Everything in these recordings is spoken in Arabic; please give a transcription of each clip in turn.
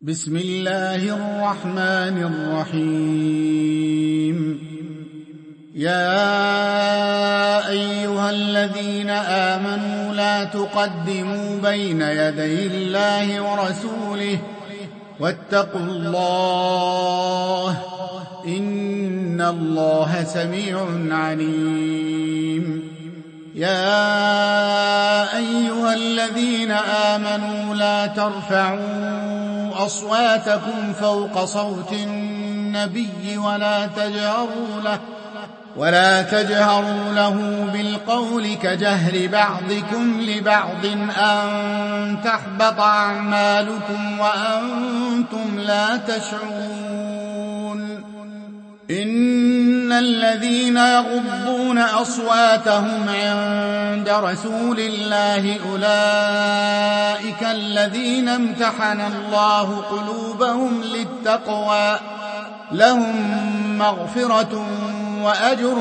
بسم الله الرحمن الرحيم. يا أيها الذين آمنوا لا تقدموا بين يدي الله ورسوله واتقوا الله إن الله سميع عليم. يا أيها الذين آمنوا لا ترفعوا أصواتكم فوق صوت النبي ولا تجهروا له بالقول كجهر بعضكم لبعض أن تحبط أعمالكم وأنتم لا تشعرون. إن الذين يغضون أصواتهم عند رسول الله أولئك الذين امتحن الله قلوبهم للتقوى لهم مغفرة وأجر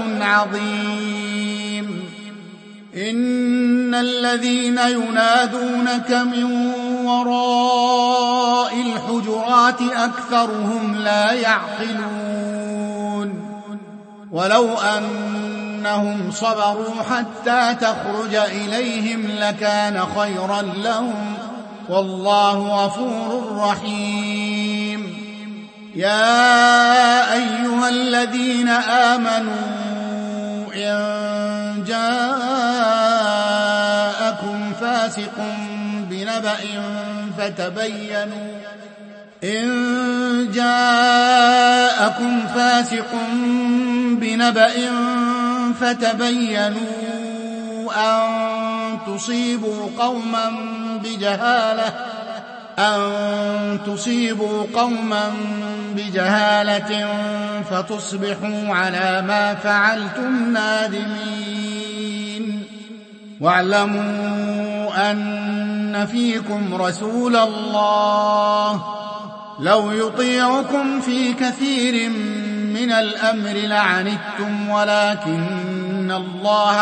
عظيم. إن الذين ينادونك من وراء الحجرات أكثرهم لا يعقلون. ولو أنهم صبروا حتى تخرج إليهم لكان خيرا لهم والله غفور رحيم. يا أيها الذين آمنوا إن جاءكم فاسق بنبأ فتبينوا أن تصيبوا قوما بجهالة فتصبحوا على ما فعلتم نادمين. واعلموا أن فيكم رسول الله لو يطيعكم في كثير من الأمر لعنتم ولكن الله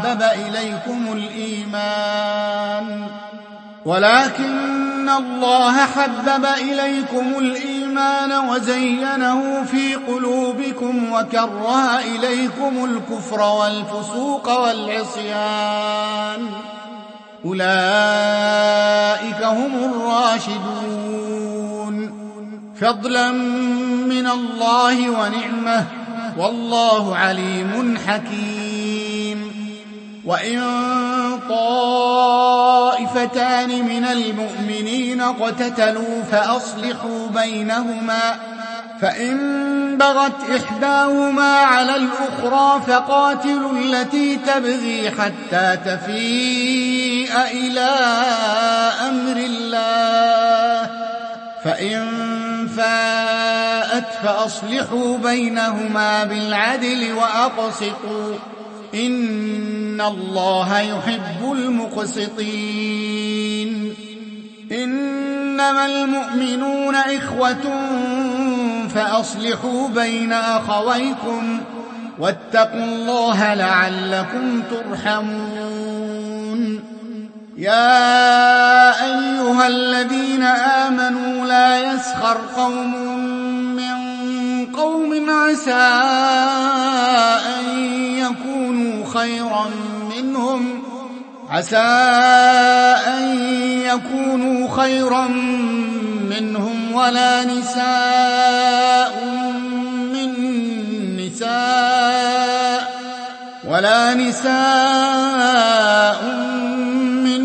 حبب إليكم الإيمان وزينه في قلوبكم وكره إليكم الكفر والفسوق والعصيان أولئك هم الراشدون فضلا من الله ونعمة والله عليم حكيم. وإن طائفتان من المؤمنين اقتتلوا فأصلحوا بينهما فإن بغت إحداهما على الأخرى فقاتلوا التي تبغي حتى تفيء إلى أمر الله فإن فاءت فأصلحوا بينهما بالعدل وأقسطوا إن الله يحب المقسطين. إنما المؤمنون إخوة فأصلحوا بين أخويكم واتقوا الله لعلكم ترحمون. يا أيها الذين آمنوا لا يسخر قوم من قوم عسى أن يكونوا خيرا منهم ولا نساء من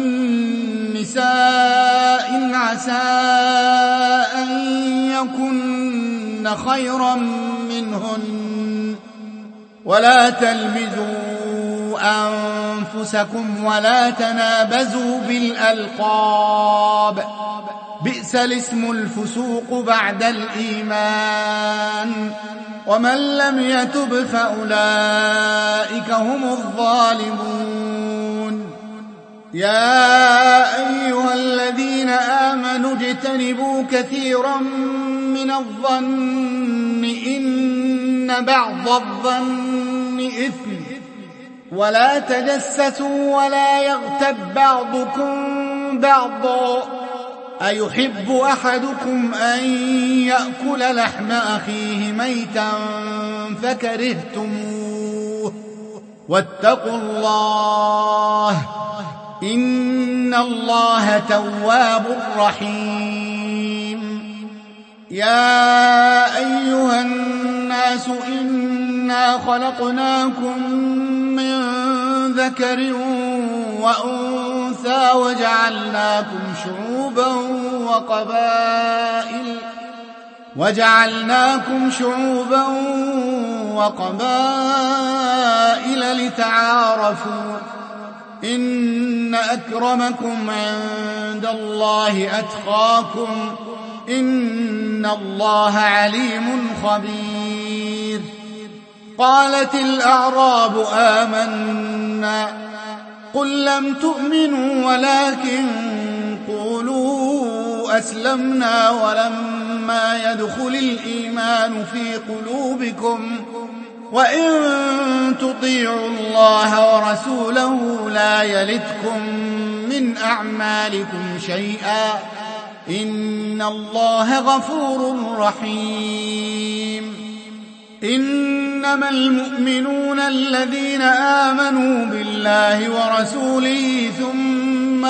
نساء عسى أن يكن خيرا منهن. ولا تلمزوا أنفسكم ولا تنابزوا بالألقاب بئس الاسم الفسوق بعد الإيمان ومن لم يتب فأولئك هم الظالمون. يا أيها الذين آمنوا اجتنبوا كثيرا من الظن إن بعض الظن إثم ولا تجسسوا ولا يغتب بعضكم بعضا أيحب أحدكم أن يأكل لحم أخيه ميتا فكرهتموه واتقوا الله إن الله تواب رحيم يا أيها الناس إنا خلقناكم من ذكر وأنثى وجعلناكم شعوبا وقبائل لتعارفوا إن أكرمكم عند الله أتقاكم إن الله عليم خبير قالت الأعراب آمنا قل لم تؤمنوا ولكن قولوا أسلمنا ولما يدخل الإيمان في قلوبكم وإن تطيعوا الله ورسوله لا يلتكم من أعمالكم شيئا إن الله غفور رحيم إنما المؤمنون الذين آمنوا بالله ورسوله ثم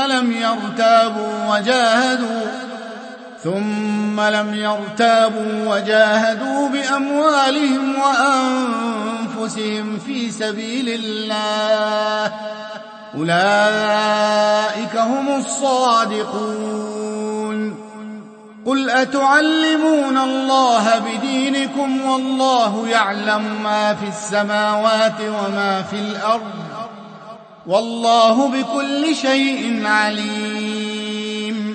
لم يرتابوا وجاهدوا بأموالهم وأنفسهم في سبيل الله أولئك هم الصادقون قل أتعلمون الله بدينكم والله يعلم ما في السماوات وما في الأرض والله بكل شيء عليم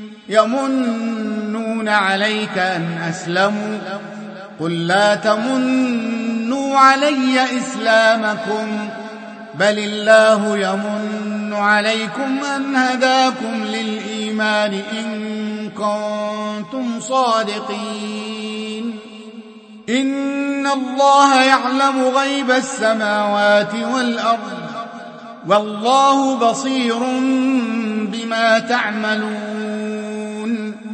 يمنون عليك أن أسلموا قل لا تمنوا علي إسلامكم بل الله يمن عليكم أن هداكم للإيمان إن كنتم صادقين إن الله يعلم غيب السماوات والأرض والله بصير بما تعملون